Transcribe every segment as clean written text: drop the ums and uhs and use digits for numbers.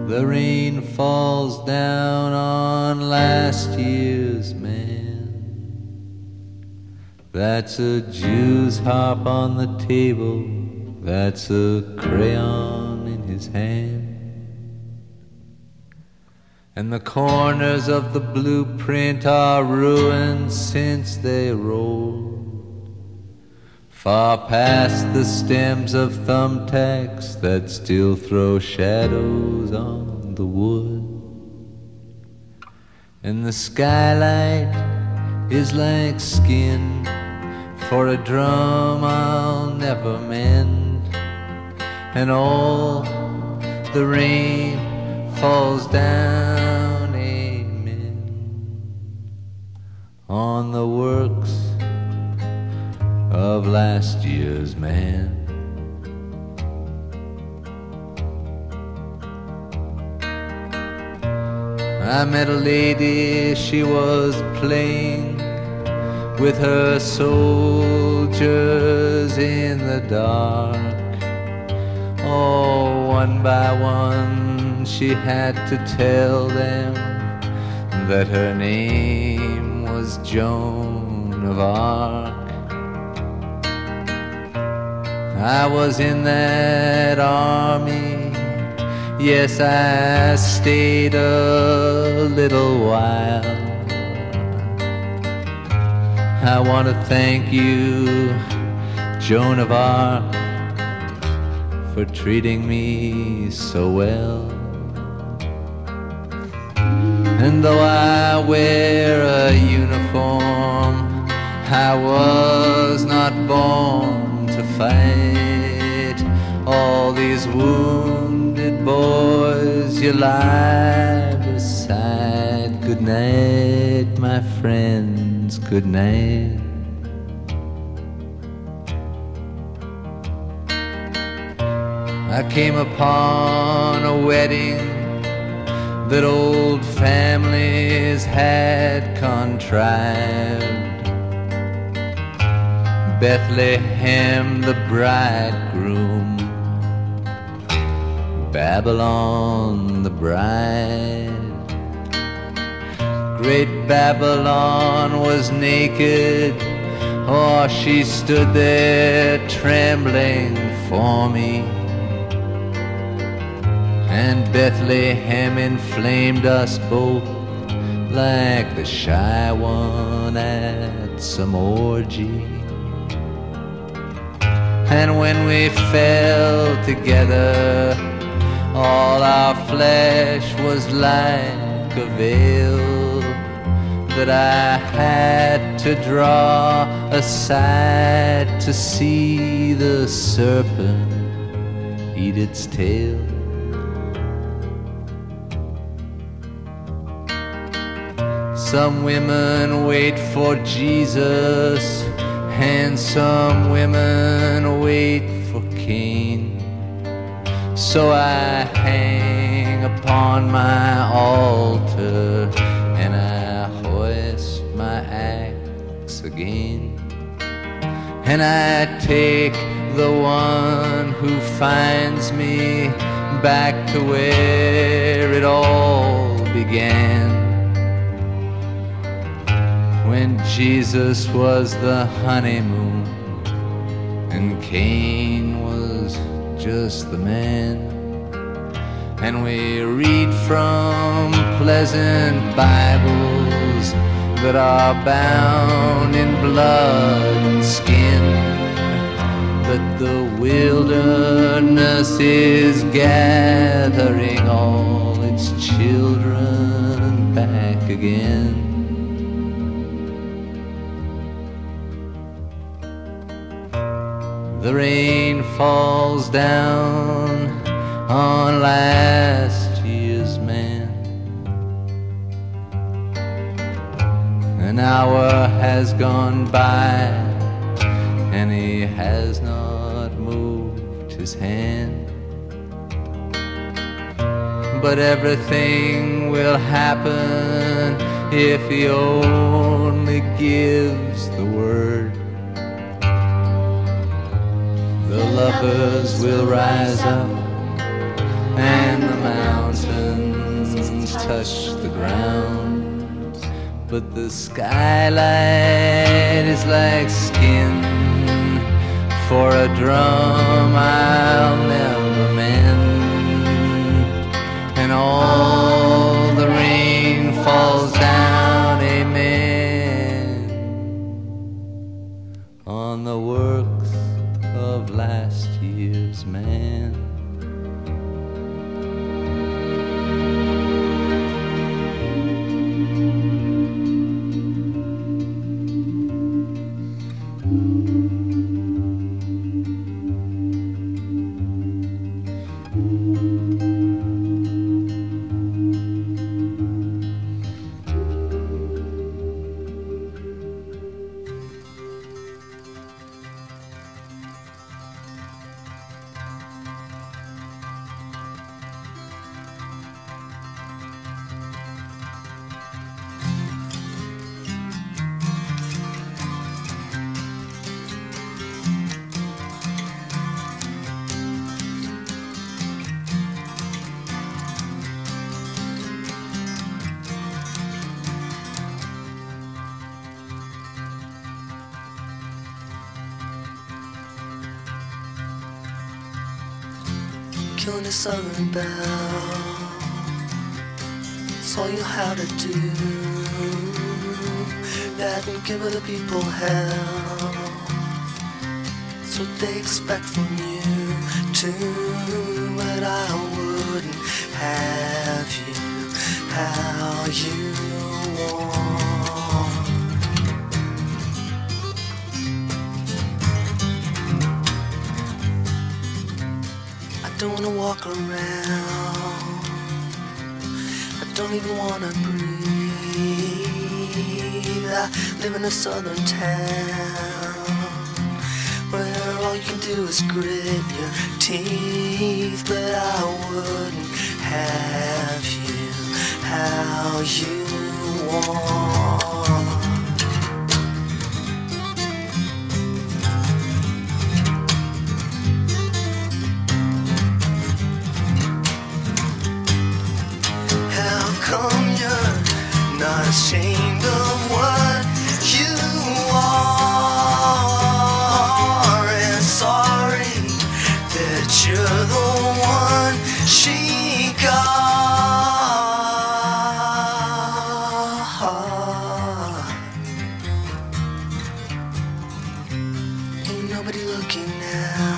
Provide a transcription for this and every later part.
The rain falls down on last year's man. That's a Jew's harp on the table, that's a crayon in his hand. And the corners of the blueprint are ruined since they rolled far past the stems of thumbtacks that still throw shadows on the wood. And the skylight is like skin for a drum I'll never mend. And all the rain falls down, amen, on the works of last year's man. I met a lady, she was playing with her soldiers in the dark. Oh, one by one she had to tell them that her name was Joan of Arc. I was in that army, yes, I stayed a little while. I want to thank you, Joan of Arc, for treating me so well. And though I wear a uniform, I was not born to fight. All these wounded boys you lie beside. Good night, my friends, good night. I came upon a wedding that old families had contrived. Bethlehem the bridegroom, Babylon the bride. Great Babylon was naked, oh, she stood there trembling for me. And Bethlehem inflamed us both like the shy one at some orgy. And when we fell together, all our flesh was like a veil that I had to draw aside to see the serpent eat its tail. Some women wait for Jesus, and some women wait for Cain. So I hang upon my altar and I hoist my axe again. And I take the one who finds me back to where it all began, when Jesus was the honeymoon and Cain was just the man. And we read from pleasant Bibles that are bound in blood and skin, that the wilderness is gathering all its children back again. The rain falls down on last year's man. An hour has gone by and he has not moved his hand. But everything will happen if he only gives the word. The lovers will rise up and the mountains touch the ground, but the skylight is like skin for a drum I'll never mend, and all the rain falls down, amen, on the works of last year's man. Killing a southern belle, it's all you have to do. That and give other people hell, it's what they expect from you too. But I wouldn't have you how you want. I don't wanna walk around, I don't even wanna breathe. I live in a southern town where all you can do is grit your teeth. But I wouldn't have you how you want. Come, you're not ashamed of what you are, and sorry that you're the one she got. Ain't nobody looking now,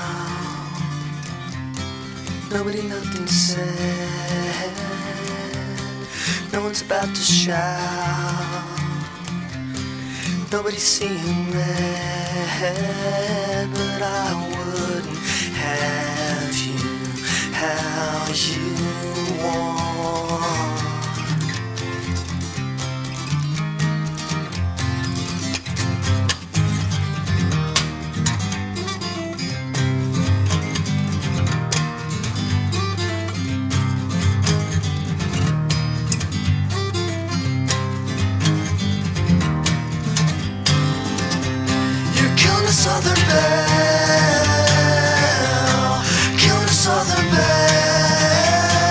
nobody nothing said. No one's about to shout, nobody's seeing red. But I wouldn't have you how you want. Southern belle, killing a southern belle.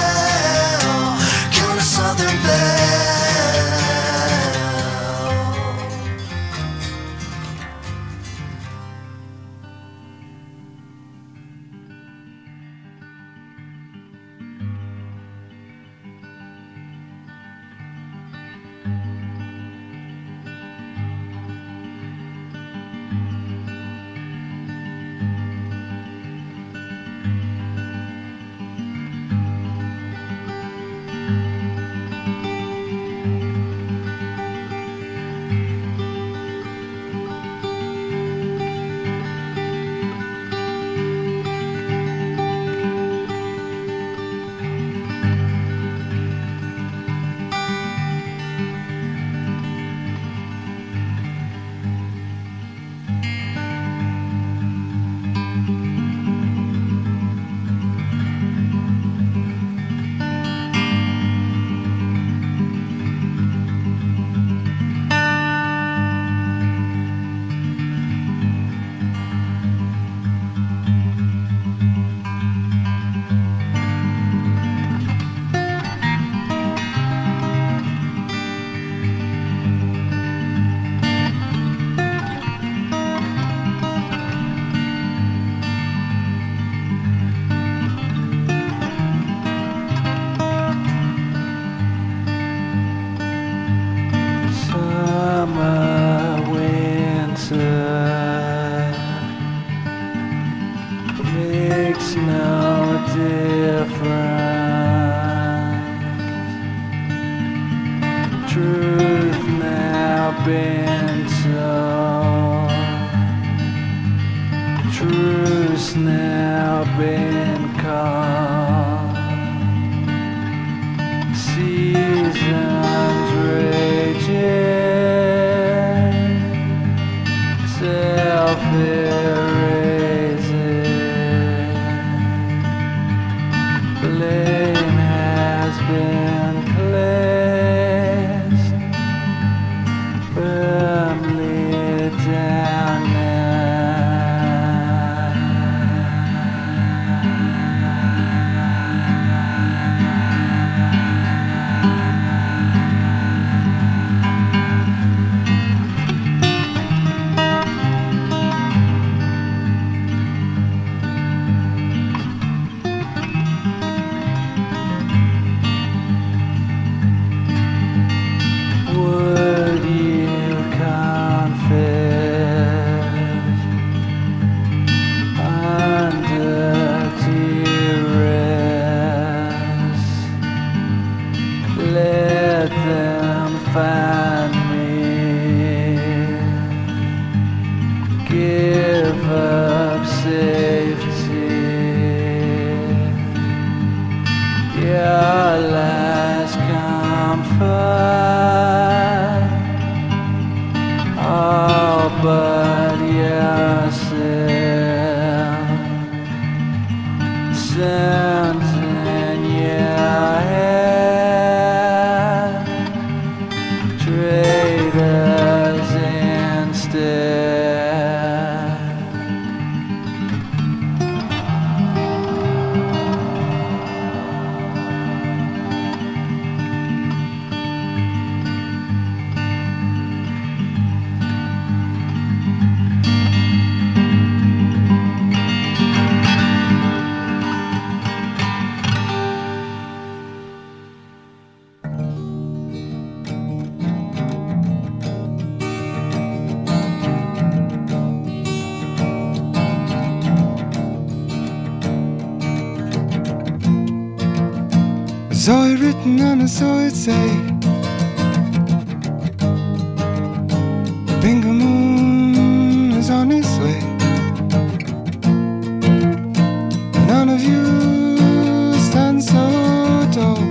Seasons raging, self-erasing. Blame has been placed firmly down Would you confess under duress? Let them find me. Give up safety. Your last comfort, all but yourself. Sounds in your head, traitors instead. I saw it written and I saw it say, Bingo Moon is on its way. None of you stand so tall.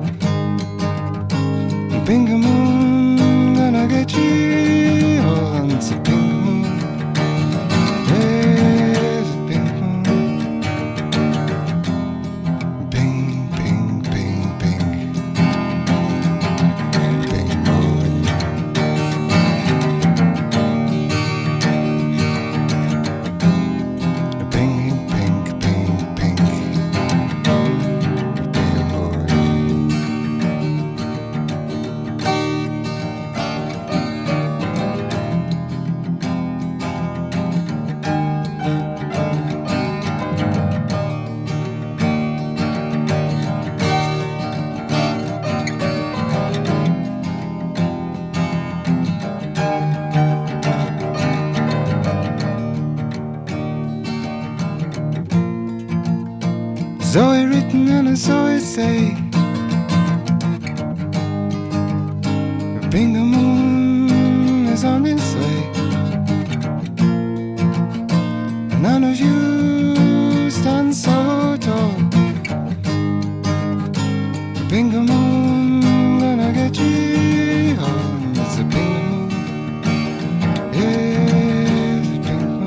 Bingo Moon gonna get you all. It's a Bingo Moon. There's a Bingo Moon. Bing, bing, bing, bing. Bingo Moon. Bing, bing, bing, bing. Bingo Moon. Saw it written and I saw it say, Bingo Moon is on its way. None of you stand so tall. Bingo Moon gonna get you home. It's a Bingo Moon. Yeah, it's a Bingo Moon.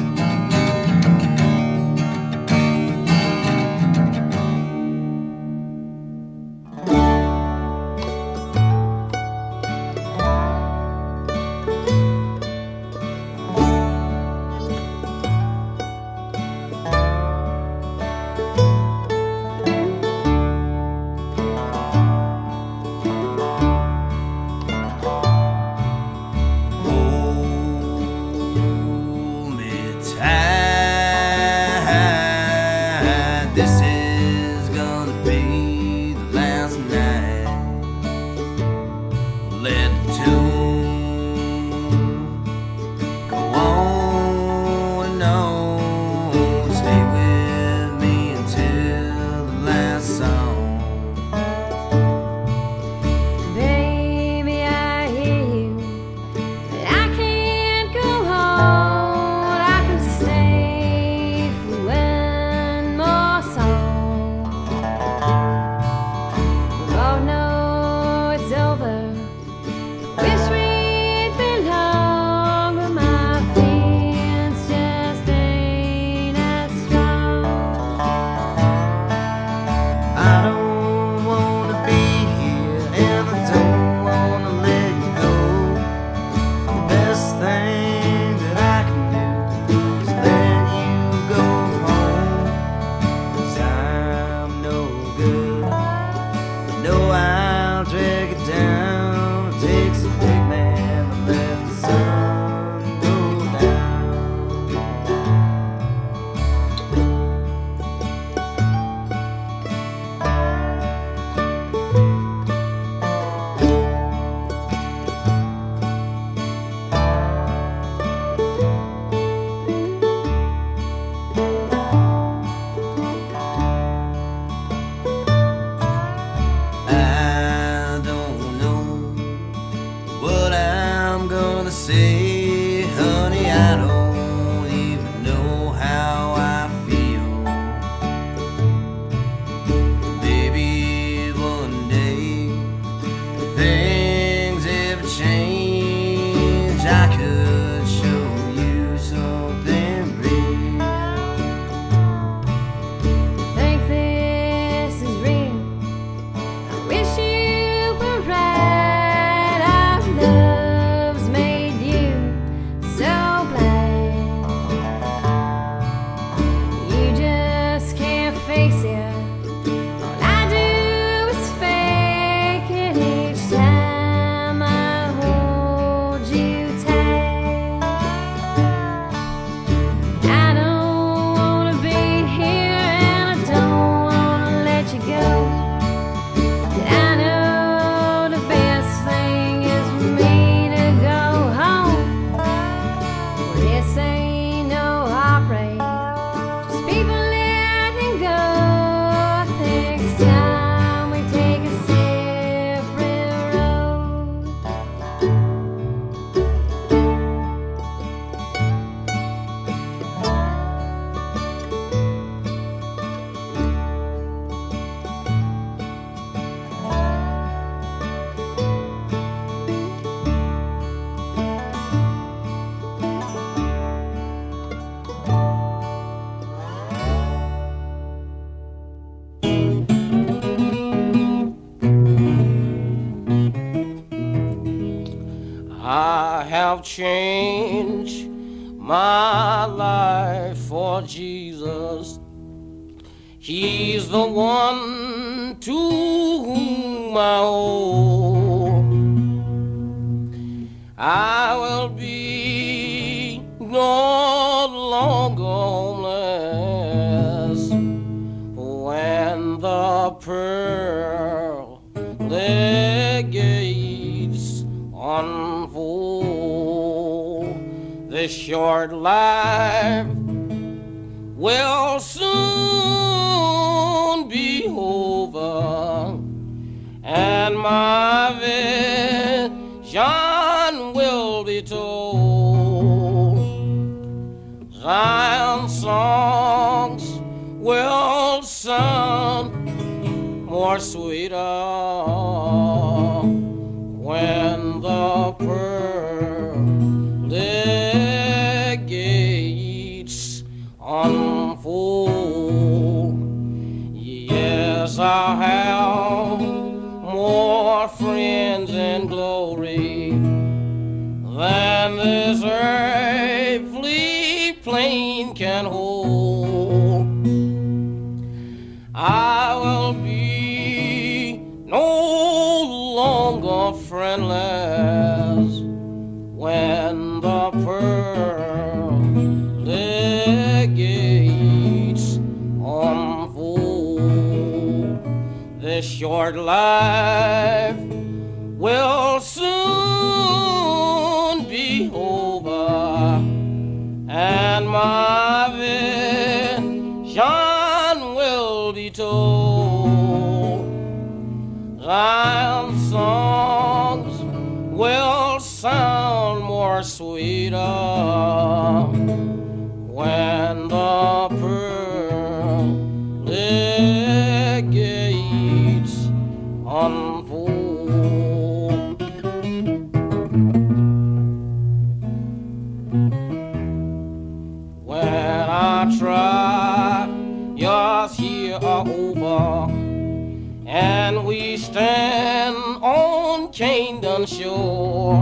Hold me tight. This is gonna be the last night. Let the tune go on and on. Stay with me until the last song. Baby, I hear you, but I can't go on. I can stay for one more song. But have changed my life for Jesus. He's the one to whom I owe. I will be no longer homeless when the pearly gates unfold. This short life will soon be over, and my vision will be told. Zion songs will sound more sweeter when the pearly gates unfold. Yes, I'll have more friends in glory than this earthly plane can hold. I will be no longer friendless when the pearly gates unfold. This short life will soon be over, and my vision will be told. Zion songs will sound more sweeter when the pearly gates unfold. When I try yours here over, and we stand on Canaan shore,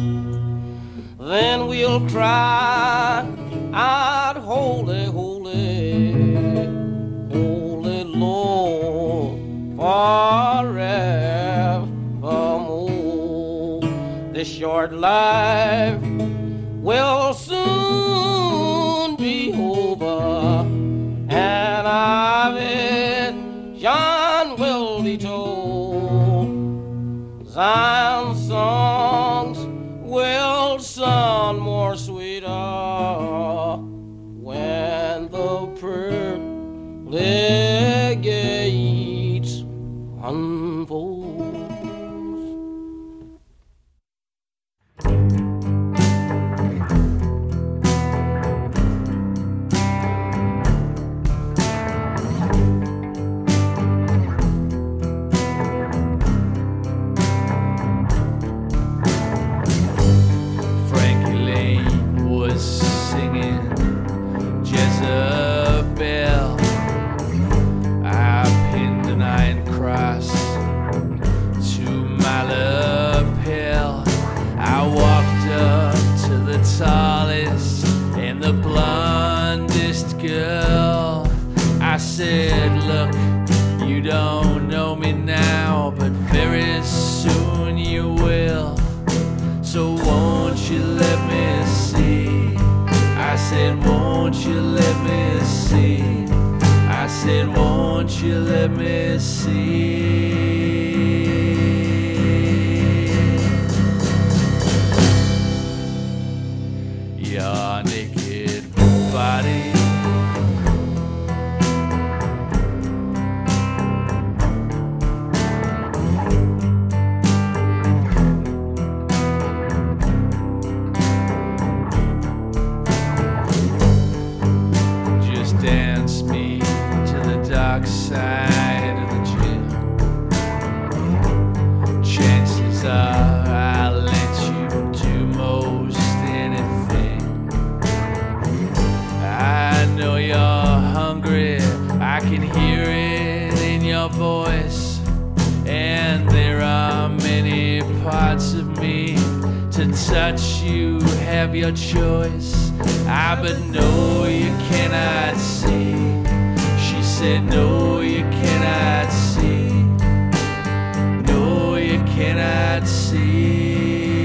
then we'll cry out, holy, holy, holy Lord, forevermore. This short life will soon be over, and our vision will be told. Zion songs will sound more sweeter when the pearly gates unfold. I said, look, you don't know me now, but very soon you will. So won't you let me see? I said, won't you let me see? I said, won't you let me see? Your naked body. Dance me to the dark side of the gym. such you have your choice. I but no, you cannot see. She said, no, you cannot see. No, you cannot see.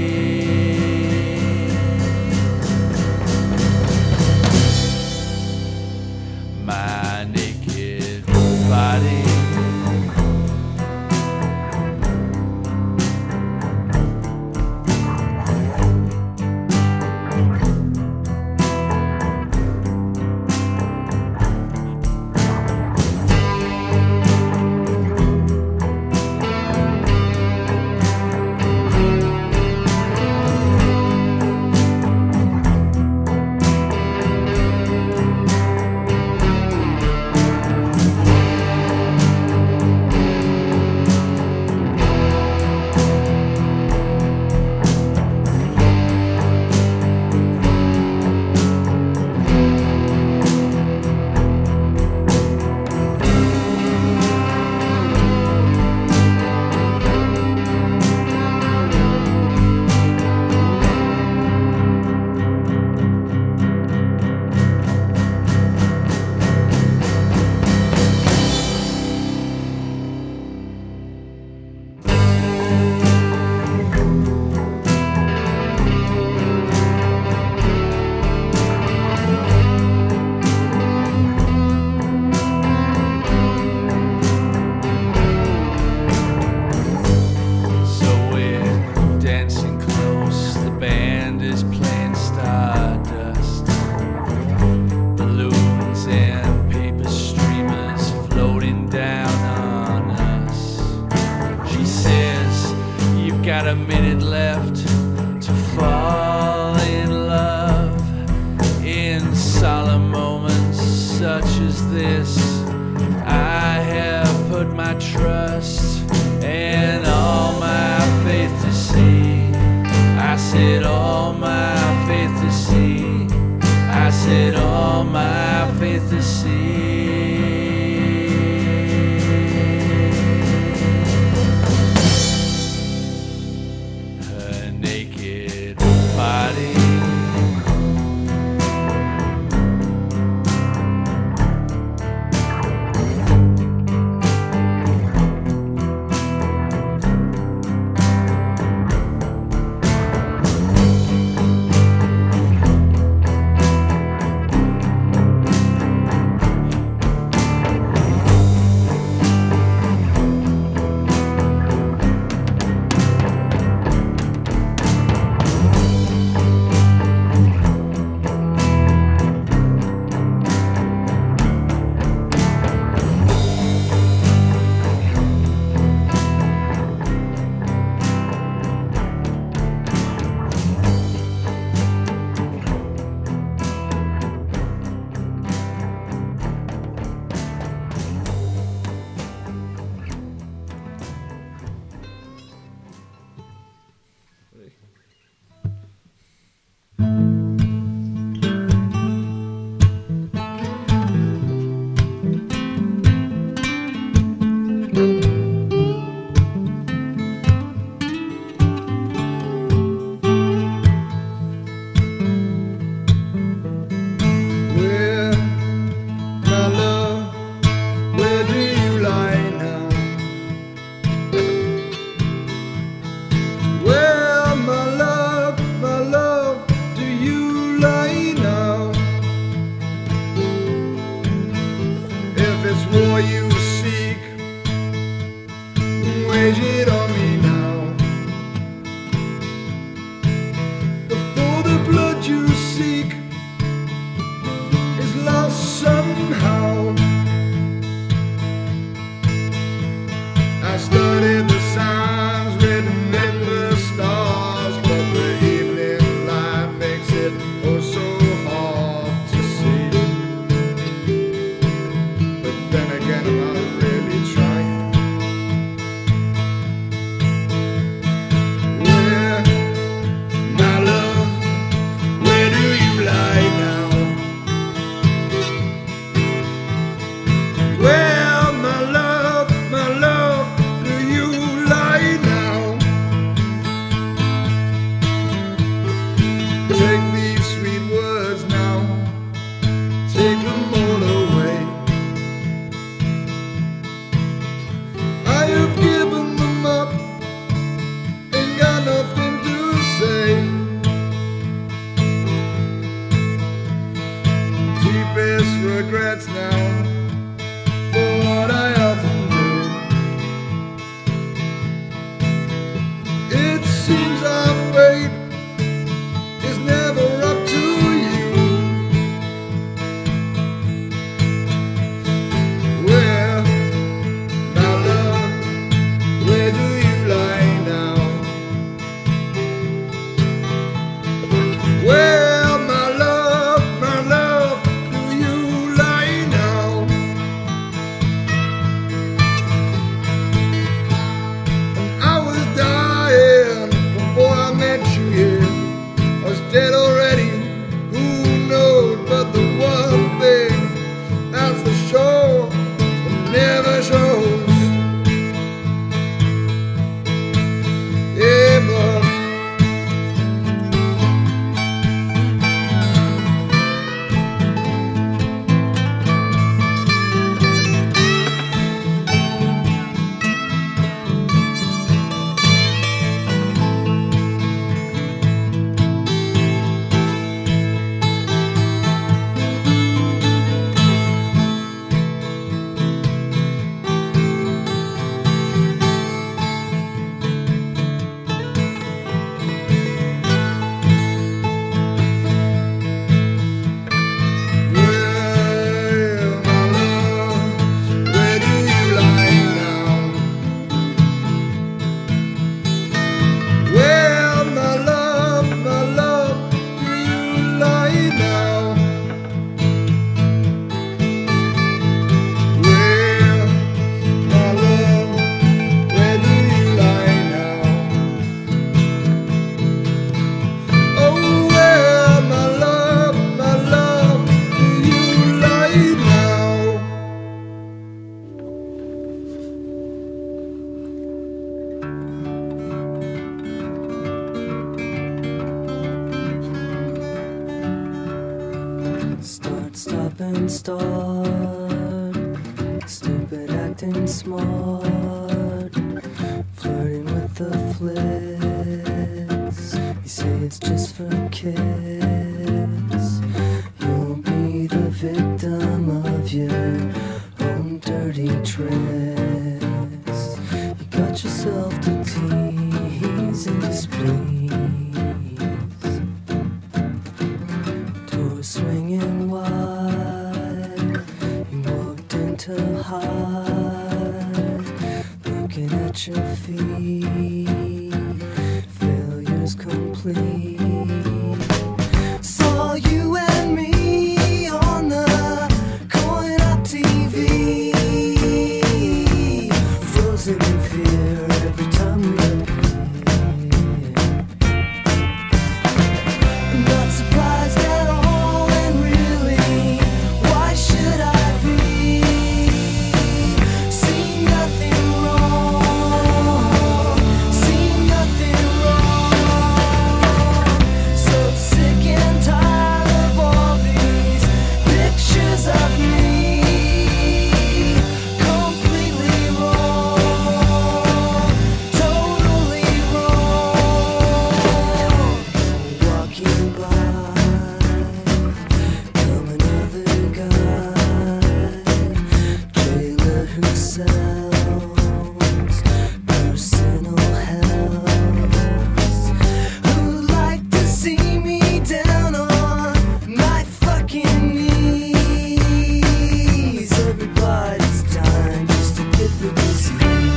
My naked body. Got a minute left to fall in love. In solemn moments such as this, I have put my trust and all my faith to sea. I said all my faith to sea. I said all my faith to sea. Start, stop and start. Stupid acting smart. Flirting with the flicks. You say it's just for kids. You'll be the victim of your own dirty tricks. You got yourself to tease and displease. Door swinging wide. You walked into hide. Looking at your feet. Failure's complete. Saw you and me on the Coin Up TV. Frozen in fear every time we appear. Not surprised at all, and really, why should I be? See nothing wrong, see nothing wrong. So sick and tired of all these pictures of me. Completely wrong, totally wrong. Walking by, come another guy, jailer who sells personal hells, who'd like to see me down on my fucking knees. Everybody's dying just to get the disease.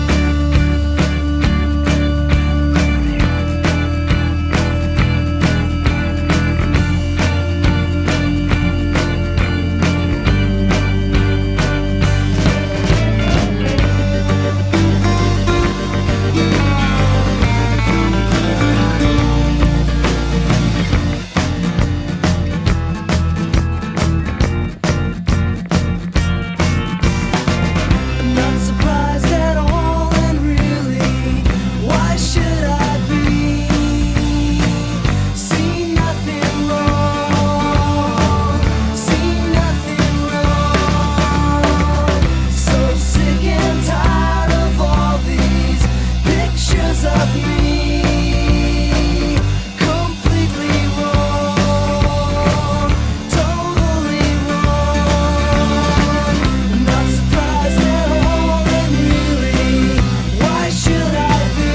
Not surprised at all, and really, why should I be? See nothing wrong, see nothing wrong. So sick and tired of all these pictures of me. Completely wrong, totally wrong. Not surprised at all, and really, why should I be?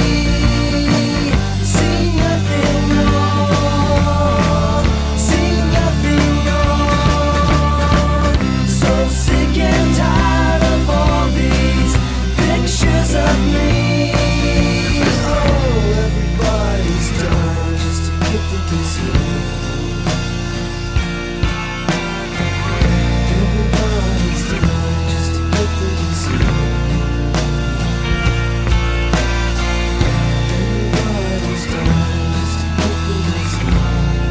See nothing wrong, see nothing wrong. So sick and tired of all these pictures of me. Oh, everybody's dying just to get the disease. Everybody's dying just to get the disease. Everybody's dying just to get the disease.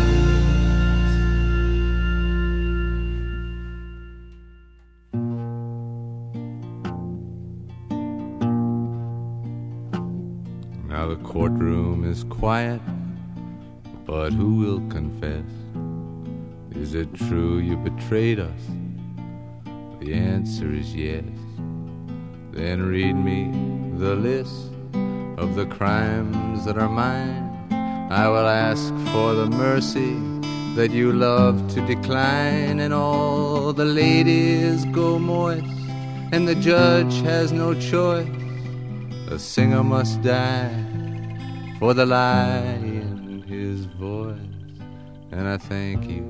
Now the courtroom is quiet, but who will confess? Is it true you betrayed us? The answer is yes. Then read me the list of the crimes that are mine. I will ask for the mercy that you love to decline, and all the ladies go moist, and the judge has no choice. A singer must die for the lie in his voice. And I thank you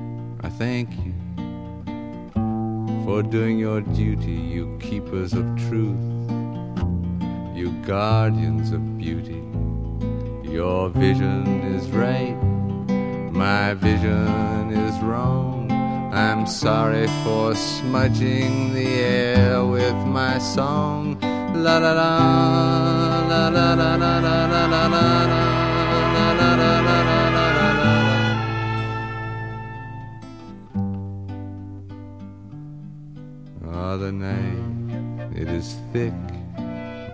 for doing your duty, you keepers of truth, you guardians of beauty. Your vision is right, my vision is wrong. I'm sorry for smudging the air with my song. La la la la la la la la la la la la la la la. Ah, the night, it is thick,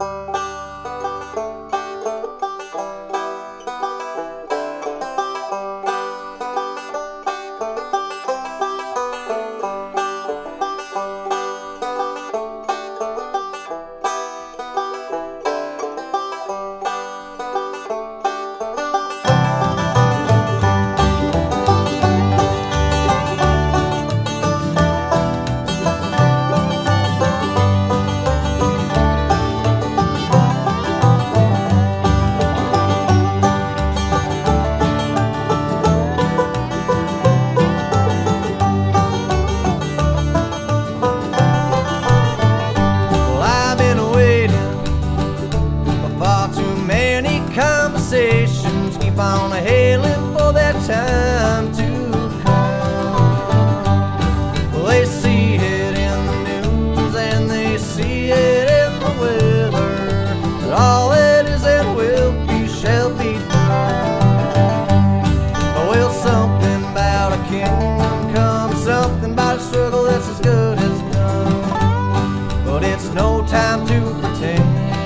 Well, I've been waiting for far too many conversations. Keep on hailing for that time to come. Well, they see it in the news and they see it in the weather, that all that is and will be shall be done. Well, something about a kingdom come, something about a struggle that's as good as done. But it's no time to pretend.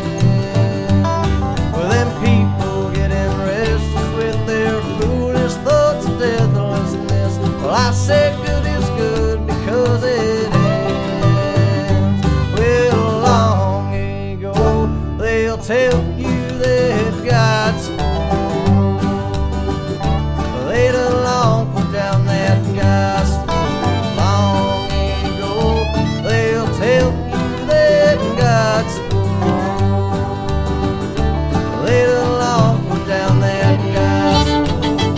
Well, them people getting restless with their foolish thoughts of deathlessness. Well, I say good is good because it ends. Well, long ago they'll tell you that God spoke. Later long put down that gospel. Long ago they'll tell you that God spoke. Later long put down that gospel.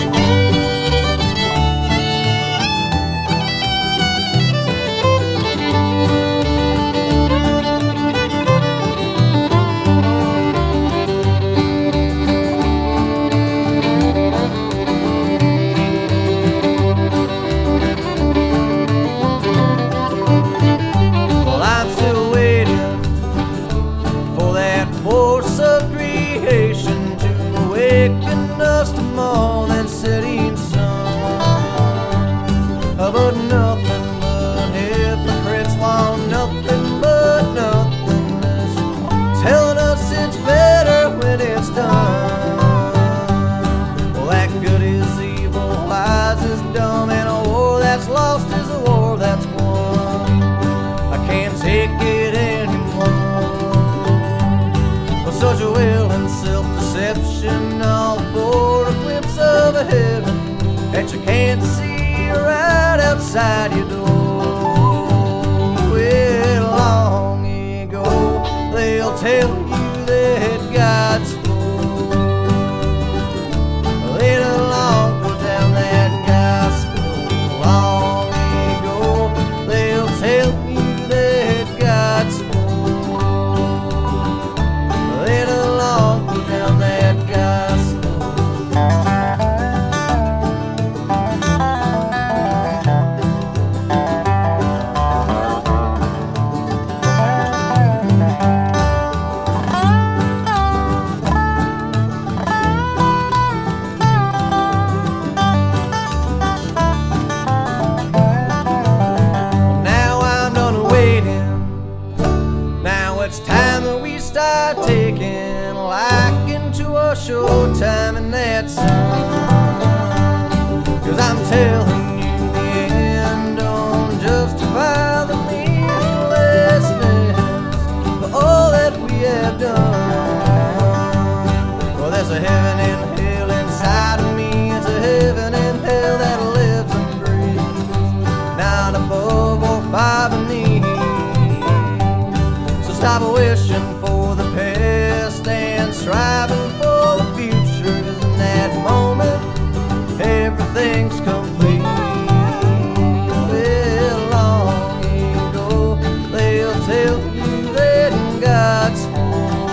Well, I'm still waiting for that force of creation to awaken us to more than setting sun. But nothing but hypocrites want nothing but nothingness, telling us it's better when it's done. Well, that good is evil, wise is dumb, and a war that's lost is a war that's won. I can't take it anymore. With such a will and self-deception, all for a glimpse of a heaven that you can't see right outside your door. Well, long ago they'll tell you that God spoke. Later long put down that gospel. Long ago they'll tell you that God spoke. Later long put down that gospel. Now I'm done waiting. Now it's time that we start taking like into a short time in that sun. 'Cause I'm telling you the end don't justify the meaninglessness for all that we have done. Well, there's a heaven and hell inside of me. It's a heaven and hell that lives and breathes, not above or far beneath. So stop wishing for the past and striving for the future. 'Cause in that moment, everything's complete. Well, long ago they'll tell you that God spoke.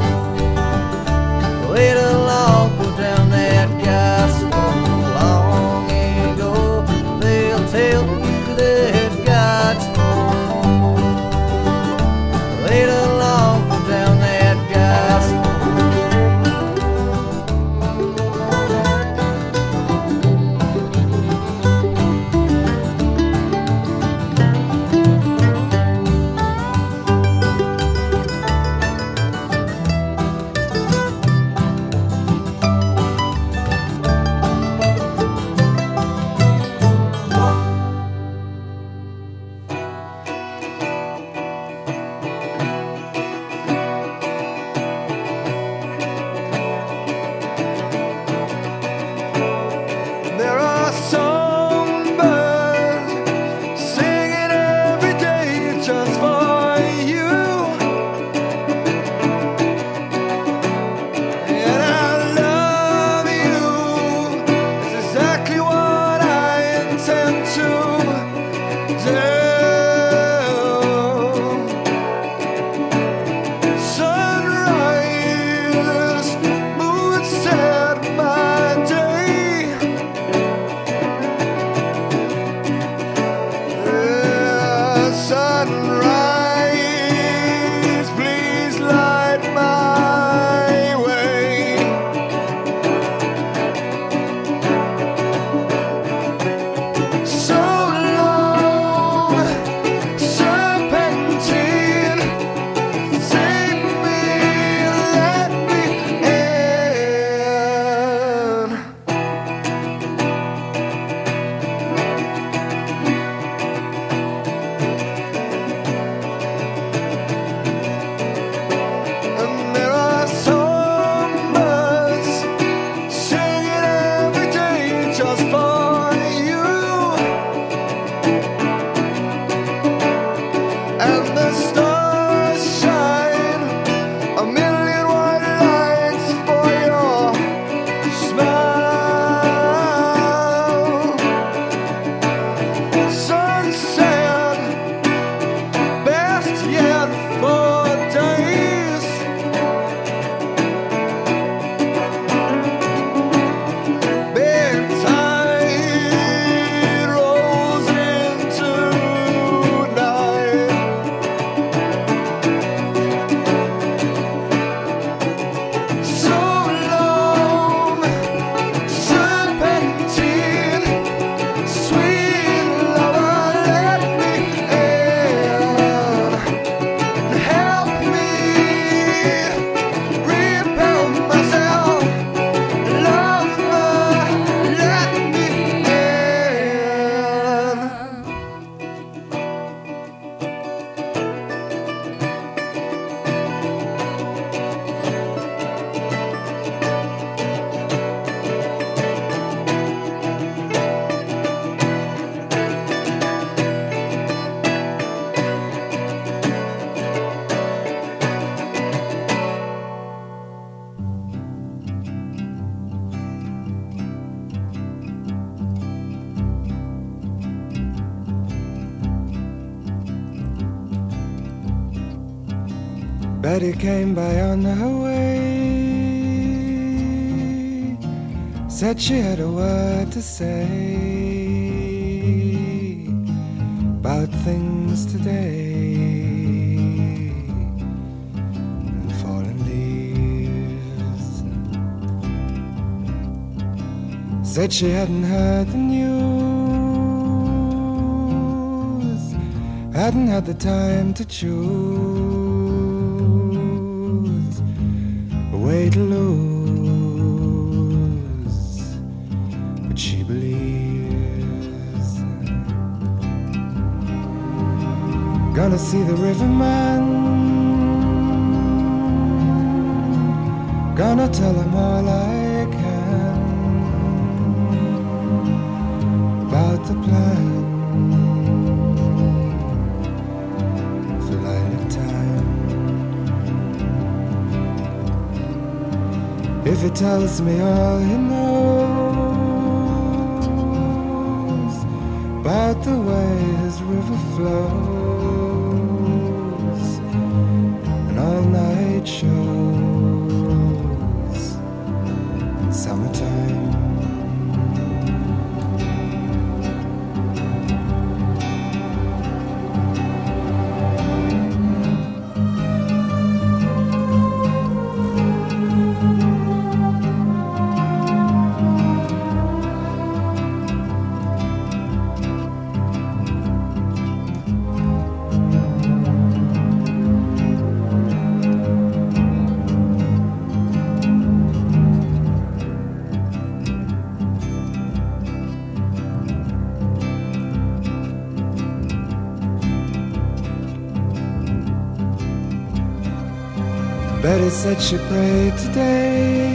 Later long put down that gospel. Long ago they'll tell you that God spoke. sunrise, please light my way. So long, serpentine, save me, let me in. And there are songbirds singing every day just for you. And the stars shine a million white lights for your smile. Sunset, best yet for days. Bedtime rolls into night. So long, serpentine, sweet lover, let me in. Help me repel myself, lover, let me in. Betty came by on her way, said she had a word to say about things today and fallen leaves. Said she hadn't heard the news, hadn't had the time to choose a way to lose, but she believes. Gonna see the riverman, gonna tell him all I can about the plan for lilac time. If he tells me all he knows about the way his river flows and all night shows in summertime. Betty said she prayed today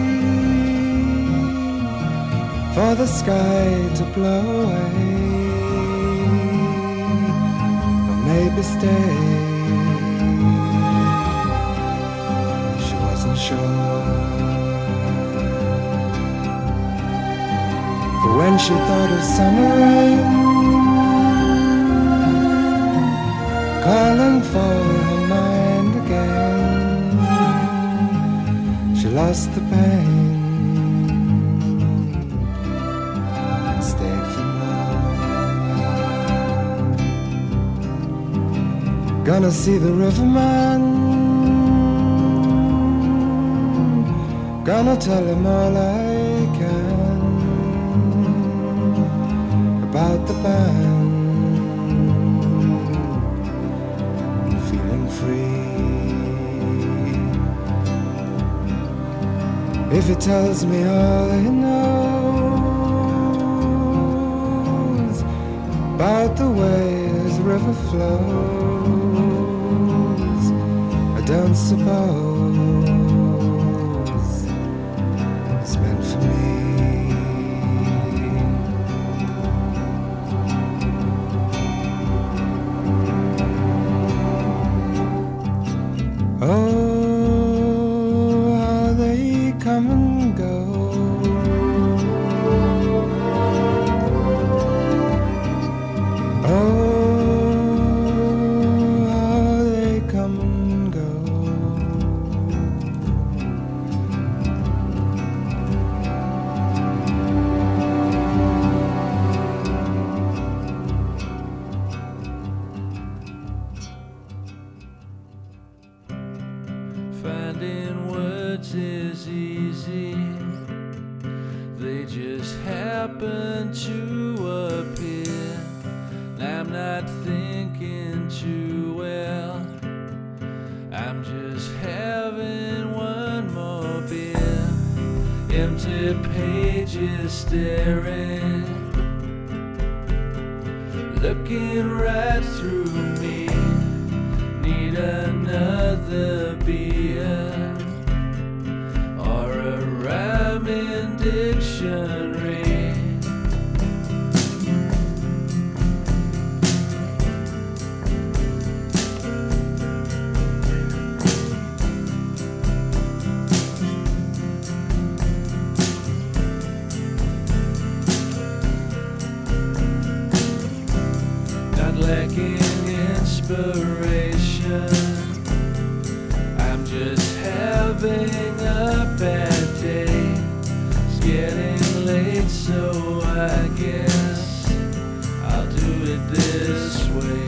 for the sky to blow away, or maybe stay. She wasn't sure, for when she thought of summer rain calling for her mind again, she lost the pain and stayed for more. Gonna see the riverman, gonna tell him all I can about the band. Feeling free. If he tells me all he knows about the way his river flows, I don't suppose it's meant for me. Oh, how they come and go. Oh, how they come and go. Finding words is easy, they just happen to appear. I'm not thinking too well, I'm just having one more beer. Empty pages staring, looking right through me. Need another beer or a rhyming dictionary. Not lacking inspiration, I'm just having a bad day. It's getting late, so I guess I'll do it this way.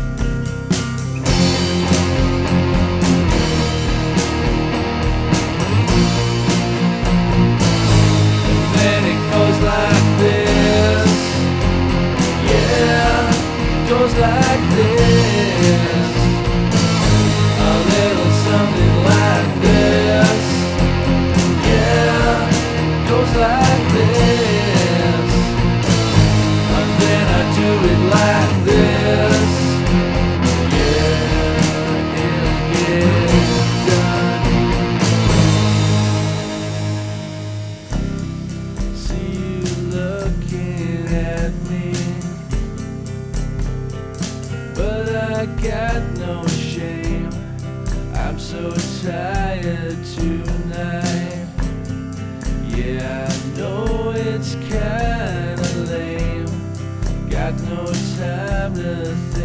And then it goes like this, yeah, it goes like this. A little something like this, yeah, goes like this. And then I do it like this, yeah, it'll get done. See you looking at me, but I got no shame. I'm so tired tonight. Yeah, I know it's kinda lame. Got no time to think.